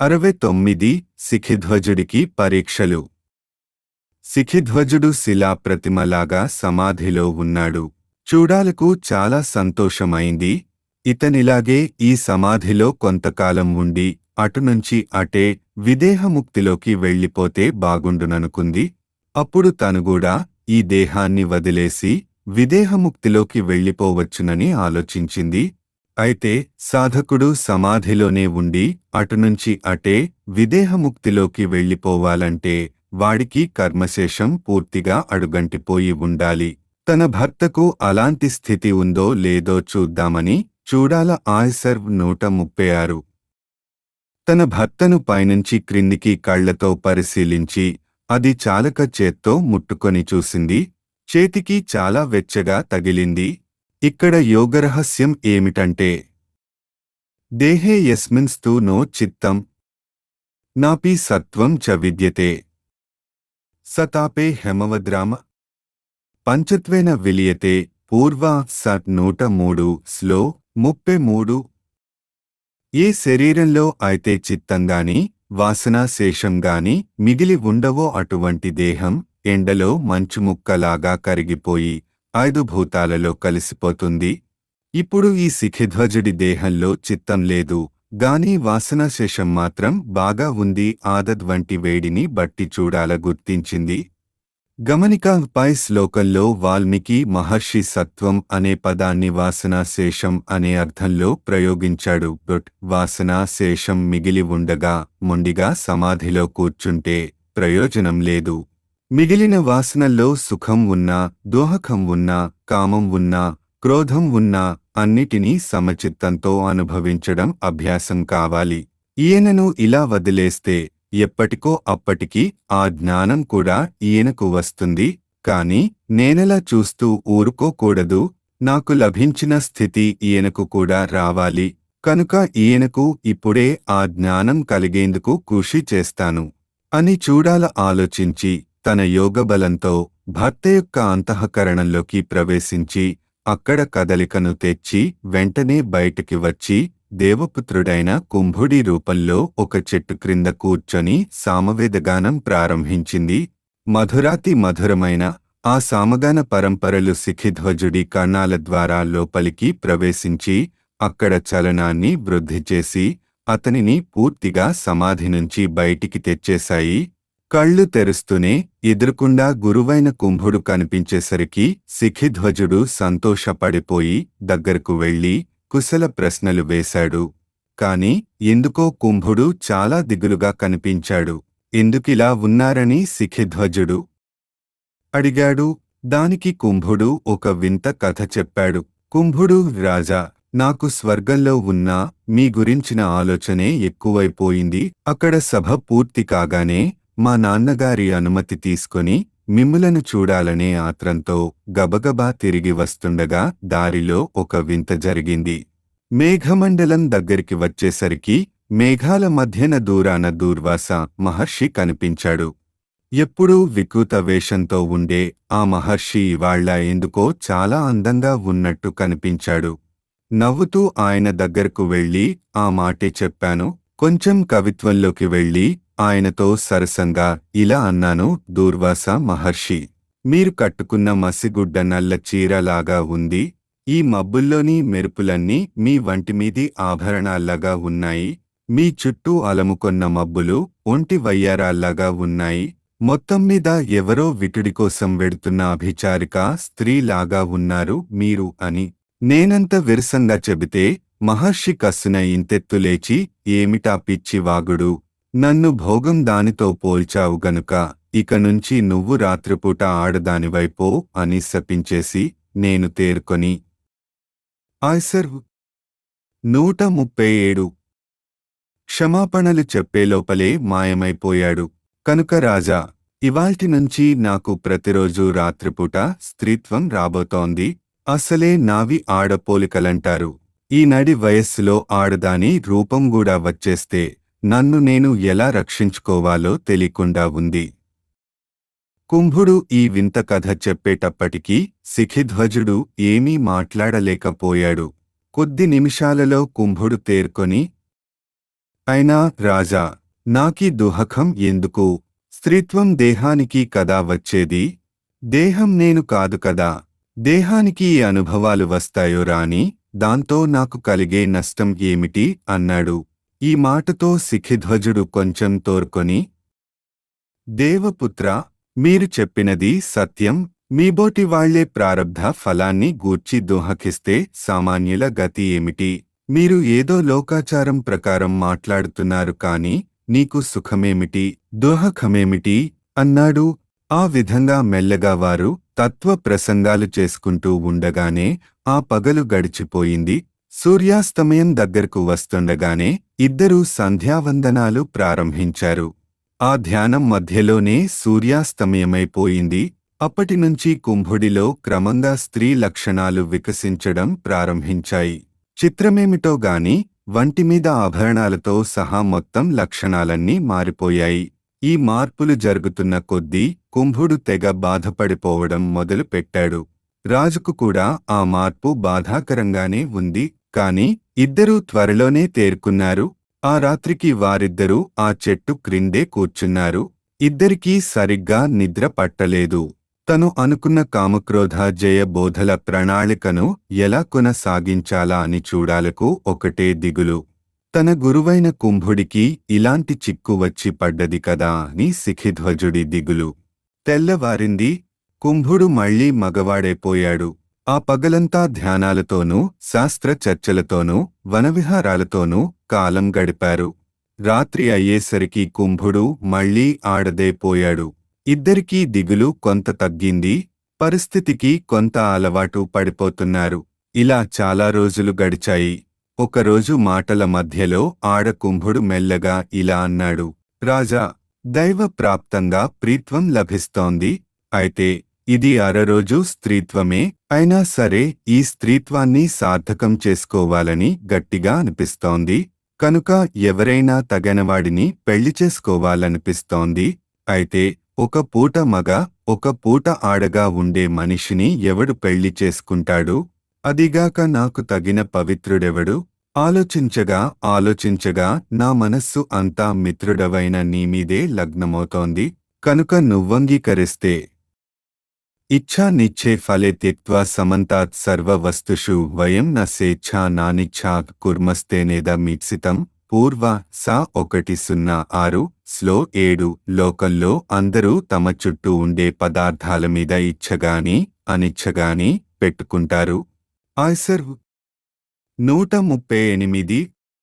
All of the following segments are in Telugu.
69 శిఖిధ్వజుడికి పరీక్షలు. శిఖిధ్వజుడు శిలా ప్రతిమలాగా సమాధిలో ఉన్నాడు. చూడాలకు చాలా సంతోషమైంది. ఇతనిలాగే ఈ సమాధిలో కొంతకాలం ఉండి అటునుంచి అటే విదేహముక్తిలోకి వెళ్ళిపోతే బాగుండుననుకుంది. అప్పుడు తనుగూడా ఈ దేహాన్ని వదిలేసి విదేహముక్తిలోకి వెళ్ళిపోవచ్చునని ఆలోచించింది. అయితే సాధకుడు సమాధిలోనే ఉండి అటునుంచి అటే విదేహముక్తిలోకి వెళ్ళిపోవాలంటే వాడికి కర్మశేషం పూర్తిగా అడుగంటిపోయి ఉండాలి. తన భర్తకు అలాంటి స్థితి ఉందో లేదో చూద్దామని చూడాల ఆయ్సర్వ్ 136. తన భర్తను పైనుంచి క్రిందికి కళ్లతో పరిశీలించి అది చాలక చేత్తో ముట్టుకొని చూసింది. చేతికి చాలా వెచ్చగా తగిలింది. ఇక్కడ యోగరహస్యం ఏమిటంటే దేహే యస్మిన్స్తు నో చిత్తం నాపి సత్వం చ విద్యతే సతాపే హెమవద్రామ పంచత్వేన విలియతే పూర్వ స 103 స్లో 33. ఏ శరీరంలో అయితే చిత్తంగాని వాసనా శేషంగాని మిగిలి ఉండవో అటువంటి దేహం ఎండలో మంచుముక్కలాగా కరిగిపోయి 5 భూతాలలో కలిసిపోతుంది. ఇప్పుడు ఈ శిఖిధ్వజుడి దేహంలో చిత్తం లేదు గాని వాసనాశేషం మాత్రం బాగా ఉంది. ఆదద్ వంటి వేడిని బట్టి చూడాల గుర్తించింది. గమనిక పై శ్లోకంలో వాల్మీకి మహర్షి సత్వం అనే పదాన్ని వాసనాశేషం అనే అర్థంలో ప్రయోగించాడు. వాసనాశేషం మిగిలి ఉండగా మొండిగా సమాధిలో కూర్చుంటే ప్రయోజనం లేదు. మిగిలిన వాసనల్లో సుఖం ఉన్నా, దోహకం ఉన్నా, కామం ఉన్నా, క్రోధం ఉన్నా అన్నిటినీ సమచిత్తంతో అనుభవించడం అభ్యాసం కావాలి. ఈయనను ఇలా వదిలేస్తే ఎప్పటికో అప్పటికి ఆ జ్ఞానం కూడా ఈయనకు వస్తుంది. కాని నేనెలా చూస్తూ ఊరుకోకూడదు. నాకు లభించిన స్థితి ఈయనకు కూడా రావాలి. కనుక ఈయనకు ఇప్పుడే ఆ జ్ఞానం కలిగేందుకు కృషి చేస్తాను అని చూడాల ఆలోచించి తన యోగబలంతో భర్త యొక్క అంతఃకరణంలోకి ప్రవేశించి అక్కడ కదలికను తెచ్చి వెంటనే బయటికి వచ్చి దేవపుత్రుడైన కుంభుడి రూపంలో ఒక చెట్టు క్రింద కూర్చొని సామవేదగానం ప్రారంభించింది. మధురాతి మధురమైన ఆ సామగాన పరంపరలు శిఖిధ్వజుడి కర్ణాల ద్వారా లోపలికి ప్రవేశించి అక్కడ చలనాన్ని వృద్ధి చేసి అతనిని పూర్తిగా సమాధి నుంచి బయటికి తెచ్చేశాయి. కళ్ళు తెరుస్తూనే ఎదురుకుండా గురువైన కుంభుడు కనిపించేసరికి శిఖిధ్వజుడు సంతోషపడిపోయి దగ్గరకు వెళ్ళి కుశల ప్రశ్నలు వేశాడు. కాని ఎందుకో కుంభుడు చాలా దిగులుగా కనిపించాడు. ఎందుకిలా ఉన్నారని శిఖిధ్వజుడు అడిగాడు. దానికి కుంభుడు ఒక వింత కథ చెప్పాడు. కుంభుడు, రాజా, నాకు స్వర్గంలో ఉన్నా మీ గురించిన ఆలోచనే ఎక్కువైపోయింది. అక్కడ సభ పూర్తి కాగానే మా నాన్నగారి అనుమతి తీసుకొని మిమ్ములను చూడాలనే ఆత్రంతో గబగబా తిరిగి వస్తుండగా దారిలో ఒక వింత జరిగింది. మేఘమండలం దగ్గరికి వచ్చేసరికి మేఘాల మధ్యన దూరాన దూర్వాస మహర్షి కనిపించాడు. ఎప్పుడూ వికృత వేషంతో ఉండే ఆ మహర్షి ఇవాళ్ల ఎందుకో చాలా అందంగా ఉన్నట్టు కనిపించాడు. నవ్వుతూ ఆయన దగ్గరకు వెళ్ళి ఆ మాటే చెప్పాను. కొంచెం కవిత్వంలోకి వెళ్ళి ఆయనతో సరసంగా ఇలా అన్నాను. దూర్వాస మహర్షి, మీరు కట్టుకున్న మసిగుడ్డ నల్ల చీరలాగా ఉంది. ఈ మబ్బుల్లోని మెరుపులన్నీ మీ వంటిమీది ఆభరణాల్లాగా ఉన్నాయి. మీ చుట్టూ అలముకొన్న మబ్బులు ఒంటి వయ్యారాల్లాగా ఉన్నాయి. మొత్తం మీద ఎవరో విటుడి కోసం వెడుతున్న అభిచారిక స్త్రీలాగా ఉన్నారు మీరు అని నేనంత విరసంగా చెబితే మహర్షి కస్సున ఇంతెత్తు లేచి, ఏమిటా పిచ్చి వాగుడు, నన్ను భోగం దానితో పోల్చావు గనుక ఇక నుంచి నువ్వు రాత్రిపూట ఆడదానివైపో అని శపించేసి నేను తేరుకొని ఆయ్సర్వ్ 137 క్షమాపణలు చెప్పేలోపలే మాయమైపోయాడు. కనుక రాజా, ఇవాల్టి నుంచి నాకు ప్రతిరోజూ రాత్రిపూట స్త్రీత్వం రాబోతోంది. అసలే నావి ఆడపోలికలంటారు. ఈ నడి వయస్సులో ఆడదాని రూపం కూడా వచ్చేస్తే నన్ను నేను ఎలా రక్షించుకోవాలో తెలియకుండా ఉంది. కుంభుడు ఈ వింత కథ చెప్పేటప్పటికీ శిఖిధ్వజుడు ఏమీ మాట్లాడలేకపోయాడు. కొద్ది నిమిషాలలో కుంభుడు తేరుకొని అయినా రాజా, నాకీ దుహకం ఎందుకు? స్త్రీత్వం దేహానికి కదా వచ్చేది. దేహం నేను కాదు కదా. దేహానికి ఈ అనుభవాలు వస్తాయో రాని, దాంతో నాకు కలిగే నష్టం ఏమిటి అన్నాడు. ఈ మాటతో శిఖిధ్వజుడు కొంచెం తోర్కొని, దేవపుత్రా, మీరు చెప్పినది సత్యం. మీబోటి వాళ్లే ప్రారబ్ధ ఫలాన్ని గూర్చి దుహకిస్తే సామాన్యుల గతి ఏమిటి? మీరు ఏదో లోకాచారం ప్రకారం మాట్లాడుతున్నారు కాని నీకు సుఖమేమిటి, దుహకమేమిటి అన్నాడు. ఆ విధంగా మెల్లగా వారు తత్వ ప్రసంగాలు చేసుకుంటూ ఉండగానే ఆ పగలు గడిచిపోయింది. సూర్యాస్తమయం దగ్గరకు వస్తుండగానే ఇద్దరూ సంధ్యావందనాలు ప్రారంభించారు. ఆ ధ్యానం మధ్యలోనే సూర్యాస్తమయమైపోయింది. అప్పటినుంచి కుంభుడిలో క్రమంగా స్త్రీ లక్షణాలు వికసించడం ప్రారంభించాయి. చిత్రమేమిటో గాని వంటిమీద ఆభరణాలతో సహా మొత్తం లక్షణాలన్నీ మారిపోయాయి. ఈ మార్పులు జరుగుతున్న కొద్దీ కుంభుడు తెగ బాధపడిపోవడం మొదలు పెట్టాడు. రాజుకు కూడా ఆ మార్పు బాధాకరంగానే ఉంది. కాని ఇద్దరూ త్వరలోనే తేరుకున్నారు. ఆ రాత్రికి వారిద్దరూ ఆ చెట్టు క్రిందే కూర్చున్నారు. ఇద్దరికీ సరిగ్గా నిద్ర పట్టలేదు. తను అనుకున్న కామక్రోధ జయ బోధల ప్రణాళికను ఎలా కొనసాగించాలా అని చూడాలకు ఒకటే దిగులు. తన గురువైన కుంభుడికి ఇలాంటి చిక్కు వచ్చి పడ్డది కదా అని శిఖిధ్వజుడి దిగులు. తెల్లవారింది. కుంభుడు మళ్లీ మగవాడైపోయాడు. ఆ పగలంతా ధ్యానాలతోనూ శాస్త్ర చర్చలతోనూ వనవిహారాలతోనూ కాలం గడిపారు. రాత్రి అయ్యేసరికి కుంభుడు మళ్లీ ఆడదైపోయాడు. ఇద్దరికీ దిగులు కొంత తగ్గింది. పరిస్థితికి కొంత అలవాటు పడిపోతున్నారు. ఇలా చాలా రోజులు గడిచాయి. ఒకరోజు మాటల మధ్యలో కుంభుడు మెల్లగా ఇలా అన్నాడు. రాజా, దైవ ప్రాప్తంగా ప్రీత్వం లభిస్తోంది. అయితే ఇది అరరోజు స్త్రీత్వమే. అయినా సరే ఈ స్త్రీత్వాన్ని సార్థకం చేసుకోవాలని గట్టిగా అనిపిస్తోంది. కనుక ఎవరైనా తగనవాడిని పెళ్లి చేసుకోవాలనిపిస్తోంది. అయితే ఒక పూట మగ, ఒక పూట ఆడగా ఉండే మనిషిని ఎవడు పెళ్లి చేసుకుంటాడు? అదిగాక నాకు తగిన పవిత్రుడెవడు? ఆలోచించగా నా మనస్సు అంతా మిత్రుడవైన నీమీదే లగ్నమవుతోంది. కనుక నువ్వంగీకరిస్తే ఇచ్ఛా నిచ్చే ఫలే త్యక్త్వా సమంతాత్ సర్వ వస్తుషు వయం న స్వేచ్ఛా నానిచ్ఛా కుర్మస్తేనేద మీప్సితం. పూర్వ సా 106 స్లో 7. లోకంలో అందరూ తమ చుట్టూ ఉండే పదార్థాల మీద ఇచ్ఛగాని అనిచ్ఛగాని పెట్టుకుంటారు. ఆయ్సర్ 138.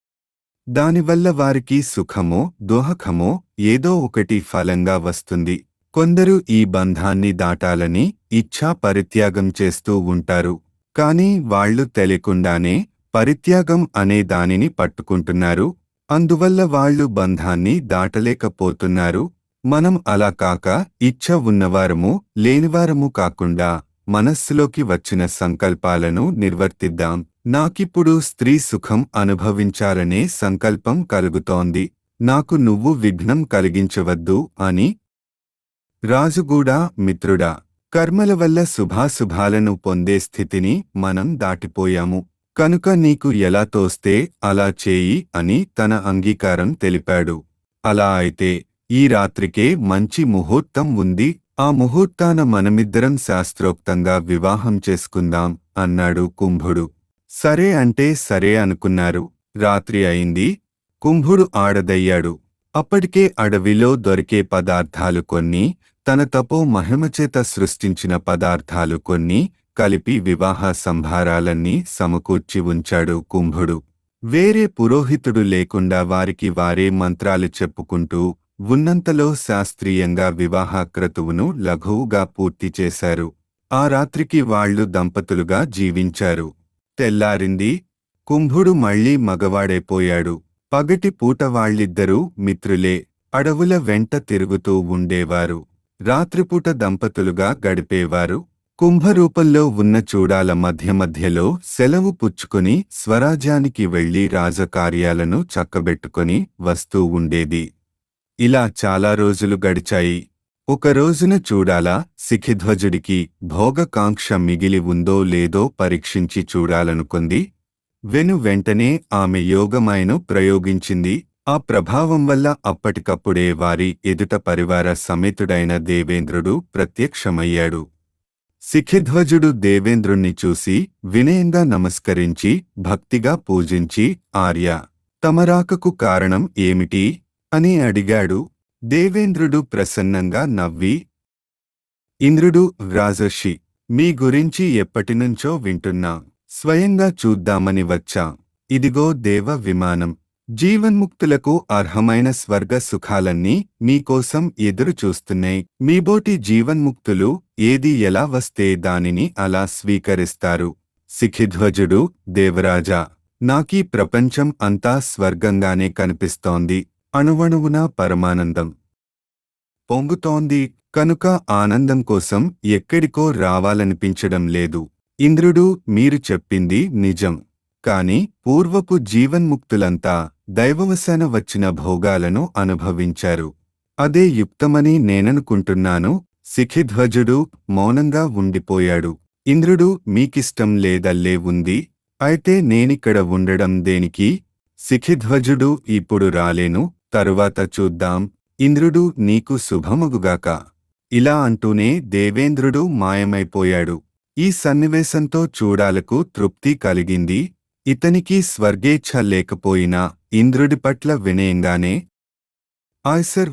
దానివల్ల వారికి సుఖమో దుఃఖమో ఏదో ఒకటి ఫలంగా వస్తుంది. కొందరు ఈ బంధాన్ని దాటాలని ఇచ్ఛా పరిత్యాగం చేస్తూ ఉంటారు. కాని వాళ్లు తెలియకుండానే పరిత్యాగం అనే దానిని పట్టుకుంటున్నారు. అందువల్ల వాళ్లు బంధాన్ని దాటలేకపోతున్నారు. మనం అలా కాక ఇచ్ఛ ఉన్నవారము లేనివారము కాకుండా మనస్సులోకి వచ్చిన సంకల్పాలను నిర్వర్తిద్దాం. నాకిప్పుడు స్త్రీ సుఖం అనుభవించాలనే సంకల్పం కలుగుతోంది. నాకు నువ్వు విఘ్నం కలిగించవద్దు అని. రాజుగూడా మిత్రుడా, కర్మల వల్ల శుభాశుభాలను పొందే స్థితిని మనం దాటిపోయాము. కనుక నీకు ఎలా తోస్తే అలా చేయి అని తన అంగీకారం తెలిపాడు. అలా అయితే ఈ రాత్రికే మంచి ముహూర్తం ఉంది. ఆ ముహూర్తాన మనమిద్దరం శాస్త్రోక్తంగా వివాహం చేసుకుందాం అన్నాడు కుంభుడు. సరే అంటే సరే అనుకున్నారు. రాత్రి అయింది. కుంభుడు ఆడదయ్యాడు. అప్పటికే అడవిలో దొరికే పదార్థాలు కొన్ని, తన తపో మహిమచేత సృష్టించిన పదార్థాలు కొన్ని కలిపి వివాహ సంభారాలన్నీ సమకూర్చి ఉంచాడు కుంభుడు. వేరే పురోహితుడు లేకుండా వారికి వారే మంత్రాలు చెప్పుకుంటూ ఉన్నంతలో శాస్త్రీయంగా వివాహ క్రతువును లఘువుగా పూర్తి చేశారు. ఆ రాత్రికి వాళ్లు దంపతులుగా జీవించారు. తెల్లారింది. కుంభుడు మళ్లీ మగవాడైపోయాడు. పగటి పూట వాళ్ళిద్దరూ మిత్రులే. అడవుల వెంట తిరుగుతూ ఉండేవారు. రాత్రిపూట దంపతులుగా గడిపేవారు. కుంభరూపంలో ఉన్న చూడాల మధ్య మధ్యలో సెలవు పుచ్చుకుని స్వరాజ్యానికి వెళ్లి రాజకార్యాలను చక్కబెట్టుకుని వస్తూ ఉండేది. ఇలా చాలా రోజులు గడిచాయి. ఒక రోజున చూడాల శిఖిధ్వజుడికి భోగకాంక్ష మిగిలి ఉందో లేదో పరీక్షించి చూడాలనుకుంది. వెంటనే ఆమె యోగమాయను ప్రయోగించింది. ఆ ప్రభావం వల్ల అప్పటికప్పుడే వారి ఎదుట పరివార సమేతుడైన దేవేంద్రుడు ప్రత్యక్షమయ్యాడు. శిఖిధ్వజుడు దేవేంద్రుణ్ణి చూసి వినయంగా నమస్కరించి భక్తిగా పూజించి, ఆర్య, తమరాకకు కారణం ఏమిటి అని అడిగాడు. దేవేంద్రుడు ప్రసన్నంగా నవ్వి, ఇంద్రుడు, రాజర్షి, మీ గురించి ఎప్పటినుంచో వింటున్నా. స్వయంగా చూద్దామని వచ్చా. ఇదిగో దేవ విమానం. జీవన్ముక్తులకు అర్హమైన స్వర్గ సుఖాలన్నీ మీకోసం ఎదురు చూస్తున్నాయి. మీబోటి జీవన్ముక్తులు ఏది ఎలా వస్తే దానిని అలా స్వీకరిస్తారు. శిఖిధ్వజుడు, దేవరాజా, నాకీ ప్రపంచం అంతా స్వర్గంగానే కనిపిస్తోంది. అణువణువునా పరమానందం పొంగుతోంది కనుక ఆనందం కోసం ఎక్కడికో రావాలనిపించడం లేదు. ఇంద్రుడు, మీరు చెప్పింది నిజం. కాని పూర్వపు జీవన్ముక్తులంతా దైవవశాన వచ్చిన భోగాలను అనుభవించారు. అదే యుక్తమని నేననుకుంటున్నాను. శిఖిధ్వజుడు మౌనంగా ఉండిపోయాడు. ఇంద్రుడు, మీకిష్టం లేదల్లే ఉంది. అయితే నేనిక్కడ ఉండడం దేనికి? శిఖిధ్వజుడు, ఇప్పుడు రాలేను, తరువాత చూద్దాం. ఇంద్రుడు, నీకు శుభమగుగాక. ఇలా అంటూనే దేవేంద్రుడు మాయమైపోయాడు. ఈ సన్నివేశంతో చూడాలకు తృప్తి కలిగింది. ఇతనికి స్వర్గేచ్ఛ లేకపోయినా ఇంద్రుడి పట్ల వినయంగానే ఆయ్సర్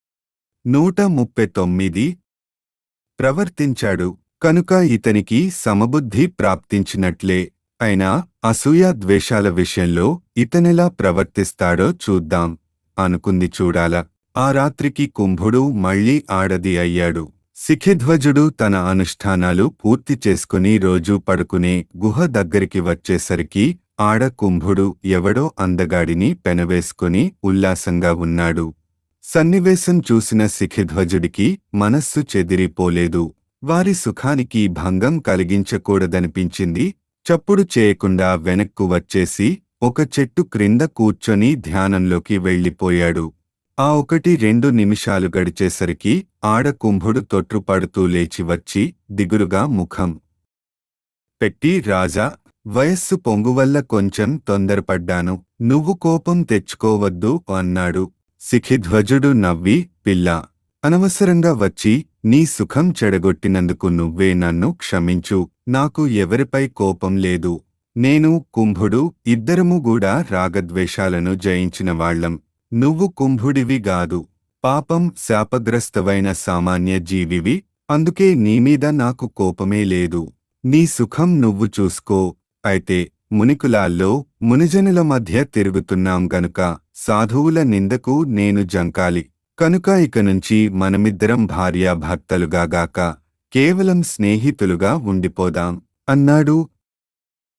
139 ప్రవర్తించాడు కనుక ఇతనికి సమబుద్ధి ప్రాప్తించినట్లే. అయినా అసూయ ద్వేషాల విషయంలో ఇతనెలా ప్రవర్తిస్తాడో చూద్దాం అనుకుంది చూడాల. ఆ రాత్రికి కుంభుడు మళ్లీ ఆడది అయ్యాడు. శిఖిధ్వజుడు తన అనుష్ఠానాలు పూర్తి చేసుకుని రోజూ పడుకునే గుహ దగ్గరికి వచ్చేసరికి ఆడ కుంభుడు ఎవడో అందగాడిని పెనవేసుకుని ఉల్లాసంగా ఉన్నాడు. సన్నివేశం చూసిన శిఖిధ్వజుడికి మనస్సు చెదిరిపోలేదు. వారి సుఖానికి భంగం కలిగించకూడదనిపించింది. చప్పుడు చేయకుండా వెనక్కు వచ్చేసి ఒక చెట్టు క్రింద కూర్చొని ధ్యానంలోకి వెళ్ళిపోయాడు. ఆ 1-2 నిమిషాలు గడిచేసరికి ఆడ కుంభుడు తొట్రుపడుతూ లేచి వచ్చి దిగులుగా ముఖం పెట్టి, రాజా, వయస్సు పొంగువల్ల కొంచెం తొందరపడ్డాను. నువ్వు కోపం తెచ్చుకోవద్దు అన్నాడు. శిఖిధ్వజుడు నవ్వి, పిల్లా, అనవసరంగా వచ్చి నీ సుఖం చెడగొట్టినందుకు నువ్వే నన్ను క్షమించు. నాకు ఎవరిపై కోపం లేదు. నేను, కుంభుడు ఇద్దరము కూడా రాగద్వేషాలను జయించిన వాళ్లం. నువ్వు కుంభుడివి గాదు. పాపం శాపగ్రస్తవైన సామాన్య జీవివి. అందుకే నీమీద నాకు కోపమే లేదు. నీ సుఖం నువ్వు చూసుకో. అయితే మునికులాల్లో మునిజనుల మధ్య తిరుగుతున్నాం గనుక సాధువుల నిందకు నేను జంకాలి. కనుక ఇకనుంచి మనమిద్దరం భార్యాభర్తలుగాగాక కేవలం స్నేహితులుగా ఉండిపోదాం అన్నాడు.